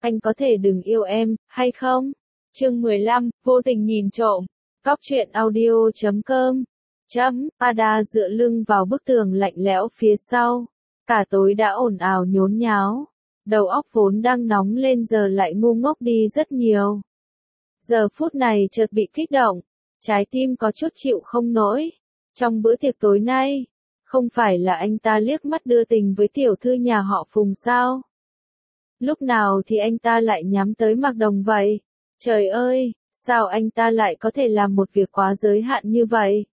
anh có thể đừng yêu em, hay không? Chương 15, vô tình nhìn trộm. Góc truyện audio.com. Ada dựa lưng vào bức tường lạnh lẽo phía sau. Cả tối đã ồn ào nhốn nháo. Đầu óc vốn đang nóng lên giờ lại ngu ngốc đi rất nhiều. Giờ phút này chợt bị kích động. Trái tim có chút chịu không nổi. Trong bữa tiệc tối nay, không phải là anh ta liếc mắt đưa tình với tiểu thư nhà họ Phùng sao? Lúc nào thì anh ta lại nhắm tới Mạc Đồng vậy? Trời ơi, sao anh ta lại có thể làm một việc quá giới hạn như vậy?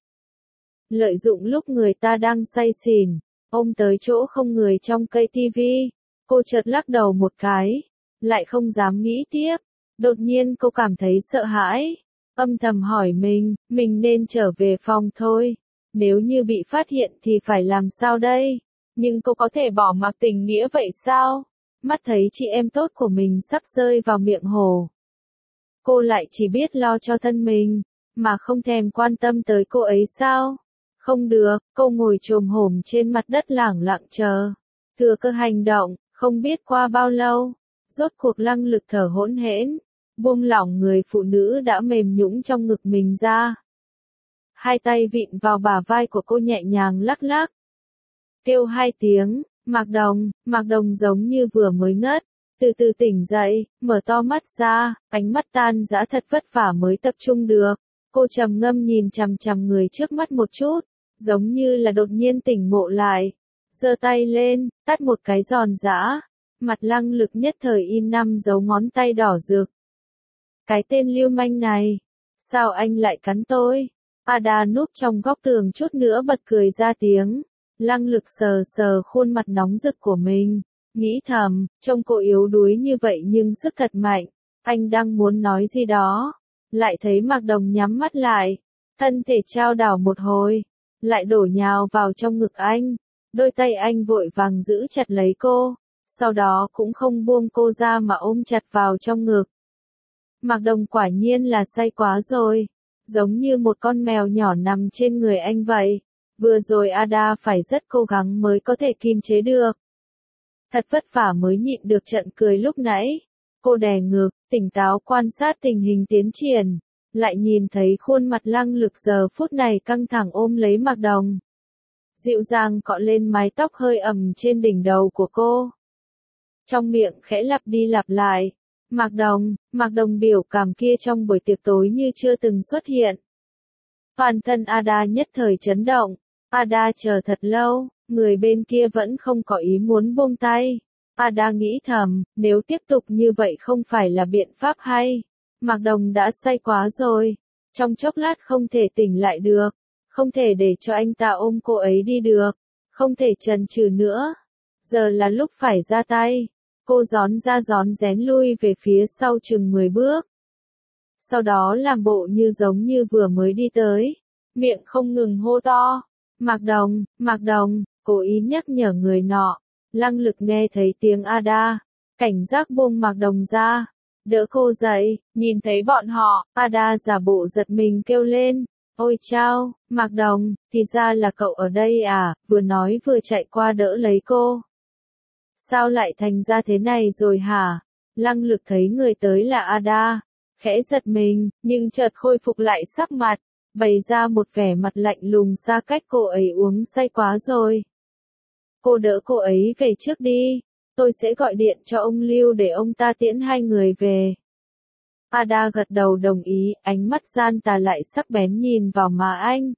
Lợi dụng lúc người ta đang say xỉn, ôm tới chỗ không người trong cây tivi, cô chợt lắc đầu một cái, lại không dám nghĩ tiếp. Đột nhiên cô cảm thấy sợ hãi, âm thầm hỏi mình nên trở về phòng thôi. Nếu như bị phát hiện thì phải làm sao đây? Nhưng cô có thể bỏ mặc tình nghĩa vậy sao? Mắt thấy chị em tốt của mình sắp rơi vào miệng hổ. Cô lại chỉ biết lo cho thân mình, mà không thèm quan tâm tới cô ấy sao? Không được, cô ngồi chồm hổm trên mặt đất lẳng lặng chờ. Thừa cơ hành động, không biết qua bao lâu, rốt cuộc Lăng Lực thở hỗn hển, buông lỏng người phụ nữ đã mềm nhũn trong ngực mình ra. Hai tay vịn vào bả vai của cô nhẹ nhàng lắc lắc. Kêu hai tiếng, Mạc Đồng giống như vừa mới ngất, từ từ tỉnh dậy, mở to mắt ra, ánh mắt tan rã thật vất vả mới tập trung được. Cô trầm ngâm nhìn chằm chằm người trước mắt một chút, giống như là đột nhiên tỉnh ngộ lại. Giơ tay lên, tát một cái giòn giã, mặt Lăng Lực nhất thời in 5 dấu ngón tay đỏ rực. Cái tên lưu manh này, sao anh lại cắn tôi? Ada núp trong góc tường chút nữa bật cười ra tiếng. Lăng Lực sờ sờ khuôn mặt nóng rực của mình, nghĩ thầm, trông cô yếu đuối như vậy nhưng sức thật mạnh. Anh đang muốn nói gì đó, lại thấy Mạc Đồng nhắm mắt lại, thân thể trao đảo một hồi, lại đổ nhào vào trong ngực anh. Đôi tay anh vội vàng giữ chặt lấy cô, sau đó cũng không buông cô ra mà ôm chặt vào trong ngực. Mạc Đồng quả nhiên là say quá rồi, giống như một con mèo nhỏ nằm trên người anh vậy. Vừa rồi Ada phải rất cố gắng mới có thể kiềm chế được. Thật vất vả mới nhịn được trận cười lúc nãy. Cô đè ngực, tỉnh táo quan sát tình hình tiến triển, lại nhìn thấy khuôn mặt Lăng Lực giờ phút này căng thẳng ôm lấy Mạc Đồng. Dịu dàng cọ lên mái tóc hơi ẩm trên đỉnh đầu của cô. Trong miệng khẽ lặp đi lặp lại. Mạc Đồng biểu cảm kia trong buổi tiệc tối như chưa từng xuất hiện. Toàn thân Ada nhất thời chấn động. Ada chờ thật lâu, người bên kia vẫn không có ý muốn buông tay. Ada nghĩ thầm, nếu tiếp tục như vậy không phải là biện pháp hay. Mạc Đồng đã say quá rồi, trong chốc lát không thể tỉnh lại được, không thể để cho anh ta ôm cô ấy đi được, không thể chần chừ nữa. Giờ là lúc phải ra tay. Cô rón ra rón rén lui về phía sau chừng 10 bước. Sau đó làm bộ như giống như vừa mới đi tới, miệng không ngừng hô to. Mạc Đồng, cố ý nhắc nhở người nọ. Lăng Lực nghe thấy tiếng Ada, cảnh giác buông Mạc Đồng ra, đỡ cô dậy, nhìn thấy bọn họ, Ada giả bộ giật mình kêu lên. Ôi chao, Mạc Đồng, thì ra là cậu ở đây à, vừa nói vừa chạy qua đỡ lấy cô. Sao lại thành ra thế này rồi hả? Lăng Lực thấy người tới là Ada, khẽ giật mình, nhưng chợt khôi phục lại sắc mặt, bày ra một vẻ mặt lạnh lùng xa cách. Cô ấy uống say quá rồi. Cô đỡ cô ấy về trước đi, tôi sẽ gọi điện cho ông Lưu để ông ta tiễn hai người về. Ada gật đầu đồng ý, ánh mắt gian tà lại sắc bén nhìn vào má anh.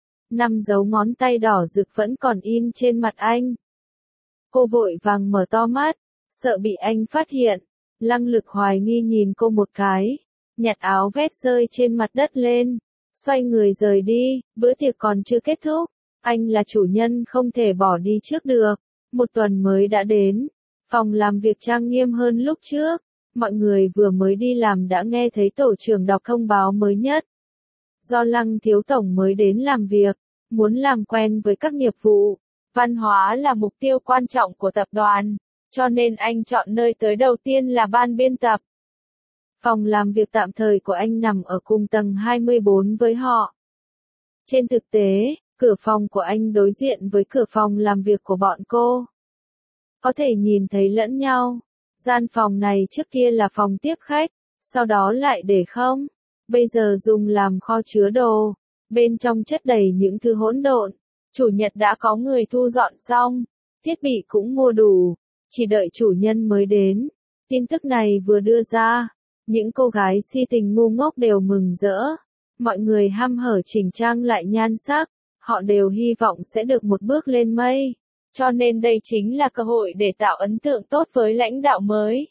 5 dấu ngón tay đỏ rực vẫn còn in trên mặt anh. Cô vội vàng mở to mắt, sợ bị anh phát hiện. Lăng Lực hoài nghi nhìn cô một cái, nhặt áo vest rơi trên mặt đất lên, xoay người rời đi. Bữa tiệc còn chưa kết thúc, anh là chủ nhân không thể bỏ đi trước được. Một tuần mới đã đến, phòng làm việc trang nghiêm hơn lúc trước. Mọi người vừa mới đi làm đã nghe thấy tổ trưởng đọc thông báo mới nhất. Do Lăng thiếu tổng mới đến làm việc, muốn làm quen với các nghiệp vụ. Văn hóa là mục tiêu quan trọng của tập đoàn, cho nên anh chọn nơi tới đầu tiên là ban biên tập. Phòng làm việc tạm thời của anh nằm ở cùng tầng 24 với họ. Trên thực tế, cửa phòng của anh đối diện với cửa phòng làm việc của bọn cô. Có thể nhìn thấy lẫn nhau. Gian phòng này trước kia là phòng tiếp khách, sau đó lại để không. Bây giờ dùng làm kho chứa đồ. Bên trong chất đầy những thứ hỗn độn. Chủ nhật đã có người thu dọn xong. Thiết bị cũng mua đủ. Chỉ đợi chủ nhân mới đến. Tin tức này vừa đưa ra. Những cô gái si tình ngu ngốc đều mừng rỡ. Mọi người hăm hở chỉnh trang lại nhan sắc. Họ đều hy vọng sẽ được một bước lên mây. Cho nên đây chính là cơ hội để tạo ấn tượng tốt với lãnh đạo mới.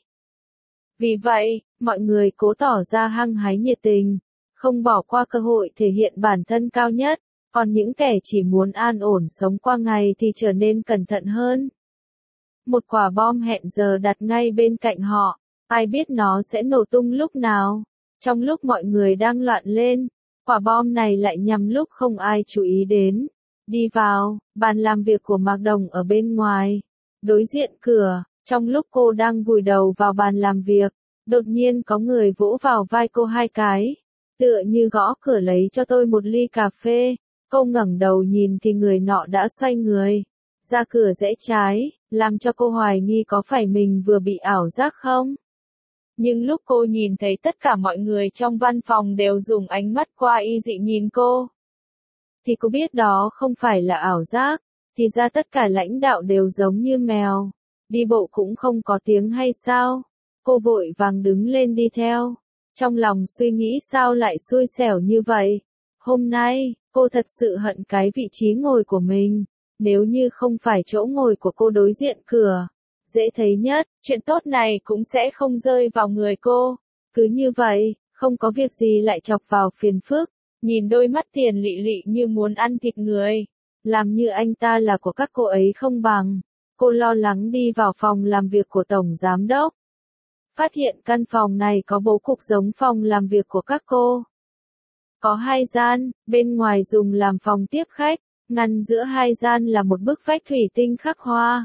Vì vậy, mọi người cố tỏ ra hăng hái nhiệt tình, không bỏ qua cơ hội thể hiện bản thân cao nhất, còn những kẻ chỉ muốn an ổn sống qua ngày thì trở nên cẩn thận hơn. Một quả bom hẹn giờ đặt ngay bên cạnh họ, ai biết nó sẽ nổ tung lúc nào. Trong lúc mọi người đang loạn lên, quả bom này lại nhằm lúc không ai chú ý đến. Đi vào, bàn làm việc của Mạc Đồng ở bên ngoài, đối diện cửa, trong lúc cô đang vùi đầu vào bàn làm việc, đột nhiên có người vỗ vào vai cô 2 cái, tựa như gõ cửa lấy cho tôi một ly cà phê. Cô ngẩng đầu nhìn thì người nọ đã xoay người, ra cửa rẽ trái, làm cho cô hoài nghi có phải mình vừa bị ảo giác không? Nhưng lúc cô nhìn thấy tất cả mọi người trong văn phòng đều dùng ánh mắt qua y dị nhìn cô, thì cô biết đó không phải là ảo giác, thì ra tất cả lãnh đạo đều giống như mèo, đi bộ cũng không có tiếng hay sao? Cô vội vàng đứng lên đi theo, trong lòng suy nghĩ sao lại xui xẻo như vậy. Hôm nay, cô thật sự hận cái vị trí ngồi của mình, nếu như không phải chỗ ngồi của cô đối diện cửa, dễ thấy nhất, chuyện tốt này cũng sẽ không rơi vào người cô. Cứ như vậy, không có việc gì lại chọc vào phiền phức. Nhìn đôi mắt tiền lị lị như muốn ăn thịt người, làm như anh ta là của các cô ấy không bằng. Cô lo lắng đi vào phòng làm việc của Tổng Giám Đốc. Phát hiện căn phòng này có bố cục giống phòng làm việc của các cô. Có 2 gian, bên ngoài dùng làm phòng tiếp khách, ngăn giữa 2 gian là một bức vách thủy tinh khắc hoa.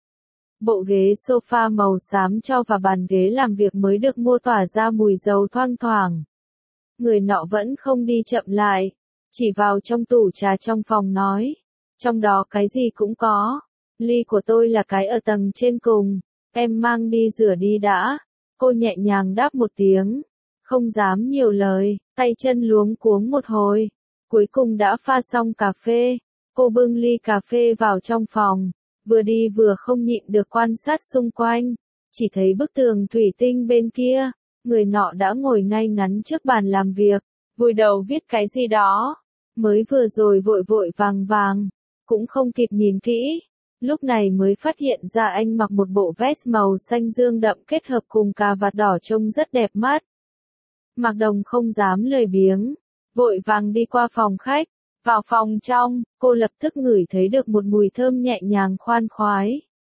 Bộ ghế sofa màu xám cho và bàn ghế làm việc mới được mua tỏa ra mùi dầu thoang thoảng. Người nọ vẫn không đi chậm lại, chỉ vào trong tủ trà trong phòng nói, trong đó cái gì cũng có, ly của tôi là cái ở tầng trên cùng, em mang đi rửa đi đã. Cô nhẹ nhàng đáp một tiếng, không dám nhiều lời, tay chân luống cuống một hồi, cuối cùng đã pha xong cà phê. Cô bưng ly cà phê vào trong phòng, vừa đi vừa không nhịn được quan sát xung quanh, chỉ thấy bức tường thủy tinh bên kia. Người nọ đã ngồi ngay ngắn trước bàn làm việc, vùi đầu viết cái gì đó. Mới vừa rồi vội vội vàng vàng, cũng không kịp nhìn kỹ. Lúc này mới phát hiện ra anh mặc một bộ vest màu xanh dương đậm kết hợp cùng cà vạt đỏ trông rất đẹp mắt. Mạc Đồng không dám lười biếng, vội vàng đi qua phòng khách. Vào phòng trong, cô lập tức ngửi thấy được một mùi thơm nhẹ nhàng khoan khoái.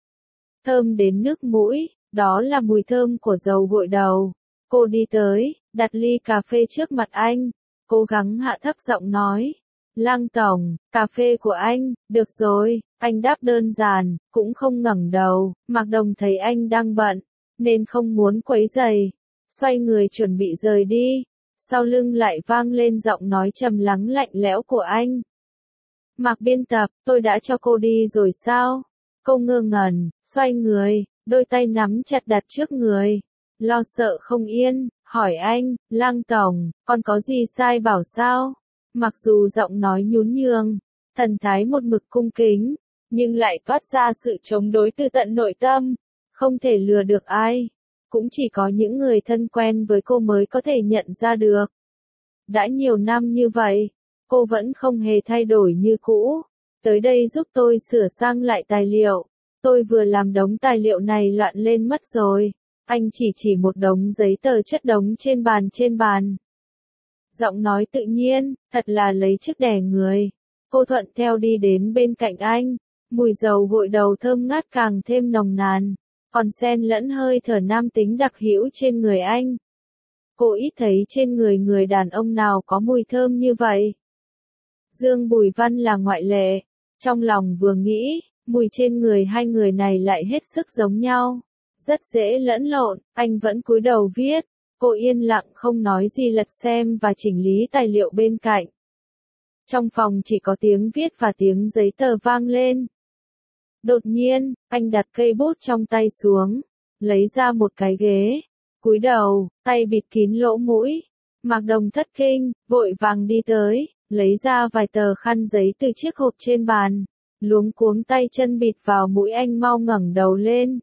Thơm đến nước mũi, đó là mùi thơm của dầu gội đầu. Cô đi tới, đặt ly cà phê trước mặt anh, cố gắng hạ thấp giọng nói. Lăng tổng, cà phê của anh, được rồi, anh đáp đơn giản, cũng không ngẩng đầu. Mạc Đồng thấy anh đang bận, nên không muốn quấy rầy, xoay người chuẩn bị rời đi. Sau lưng lại vang lên giọng nói trầm lắng lạnh lẽo của anh. Mạc biên tập, tôi đã cho cô đi rồi sao? Cô ngơ ngẩn, xoay người, đôi tay nắm chặt đặt trước người. Lo sợ không yên, hỏi anh, Lăng tổng, còn có gì sai bảo sao? Mặc dù giọng nói nhún nhường, thần thái một mực cung kính, nhưng lại toát ra sự chống đối từ tận nội tâm, không thể lừa được ai. Cũng chỉ có những người thân quen với cô mới có thể nhận ra được. Đã nhiều năm như vậy, cô vẫn không hề thay đổi như cũ. Tới đây giúp tôi sửa sang lại tài liệu. Tôi vừa làm đống tài liệu này loạn lên mất rồi. Anh chỉ một đống giấy tờ chất đống trên bàn. Giọng nói tự nhiên, thật là lấy chức đè người. Cô thuận theo đi đến bên cạnh anh. Mùi dầu gội đầu thơm ngát càng thêm nồng nàn, còn xen lẫn hơi thở nam tính đặc hữu trên người anh. Cô ít thấy trên người đàn ông nào có mùi thơm như vậy. Dương Bùi Văn là ngoại lệ. Trong lòng vừa nghĩ, mùi trên người hai người này lại hết sức giống nhau. Rất dễ lẫn lộn, anh vẫn cúi đầu viết. Cô yên lặng không nói gì lật xem và chỉnh lý tài liệu bên cạnh. Trong phòng chỉ có tiếng viết và tiếng giấy tờ vang lên. Đột nhiên, anh đặt cây bút trong tay xuống. lấy ra một cái ghế, cúi đầu, tay bịt kín lỗ mũi. Mạc Đồng thất kinh, vội vàng đi tới, lấy ra vài tờ khăn giấy từ chiếc hộp trên bàn, luống cuống tay chân bịt vào mũi anh mau ngẩng đầu lên.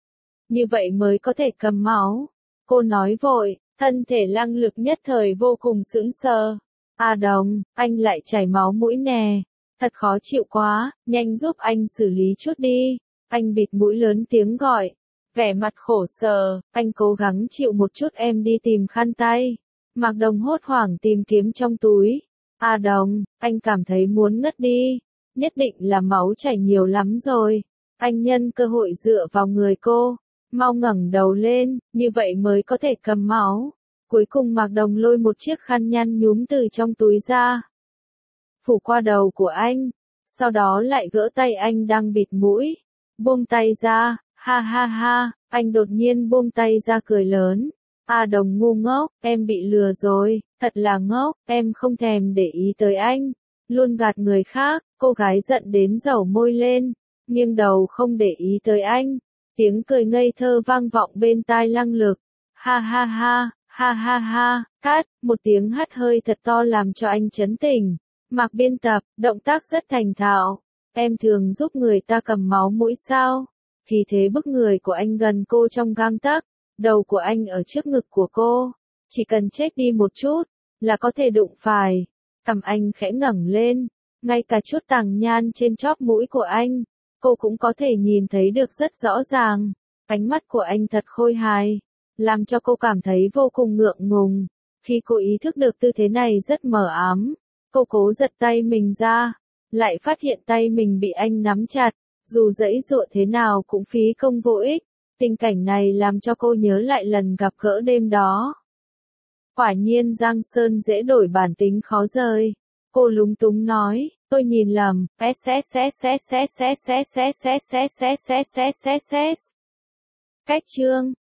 Như vậy mới có thể cầm máu. Cô nói vội, thân thể Lăng Lực nhất thời vô cùng sững sờ. A Đồng, anh lại chảy máu mũi nè. Thật khó chịu quá, nhanh giúp anh xử lý chút đi. Anh bịt mũi lớn tiếng gọi. Vẻ mặt khổ sở, anh cố gắng chịu một chút em đi tìm khăn tay. Mạc Đồng hốt hoảng tìm kiếm trong túi. A Đồng, anh cảm thấy muốn ngất đi. Nhất định là máu chảy nhiều lắm rồi. Anh nhân cơ hội dựa vào người cô. Mau ngẩng đầu lên, như vậy mới có thể cầm máu. Cuối cùng Mạc Đồng lôi một chiếc khăn nhăn nhúm từ trong túi ra. Phủ qua đầu của anh. Sau đó lại gỡ tay anh đang bịt mũi. Buông tay ra, ha ha ha, anh đột nhiên buông tay ra cười lớn. A Đồng ngu ngốc, em bị lừa rồi, thật là ngốc, em không thèm để ý tới anh. Luôn gạt người khác, cô gái giận đến dẩu môi lên, nghiêng đầu không để ý tới anh. Tiếng cười ngây thơ vang vọng bên tai Lăng Lực. Ha ha ha, ha ha ha, cát, một tiếng hắt hơi thật to làm cho anh chấn tỉnh. Mạc biên tập, động tác rất thành thạo. Em thường giúp người ta cầm máu mũi sao? Khí thế bức người của anh gần cô trong gang tấc, đầu của anh ở trước ngực của cô. Chỉ cần chết đi một chút, là có thể đụng phải. Cằm anh khẽ ngẩng lên, ngay cả chút tàng nhan trên chóp mũi của anh, cô cũng có thể nhìn thấy được rất rõ ràng. Ánh mắt của anh thật khôi hài, làm cho cô cảm thấy vô cùng ngượng ngùng. Khi cô ý thức được tư thế này rất mờ ám, cô cố giật tay mình ra, lại phát hiện tay mình bị anh nắm chặt, dù giãy giụa thế nào cũng phí công vô ích. Tình cảnh này làm cho cô nhớ lại lần gặp gỡ đêm đó. Quả nhiên Giang Sơn dễ đổi bản tính khó rời. Cô lúng túng nói, tôi nhìn lầm, Cách chương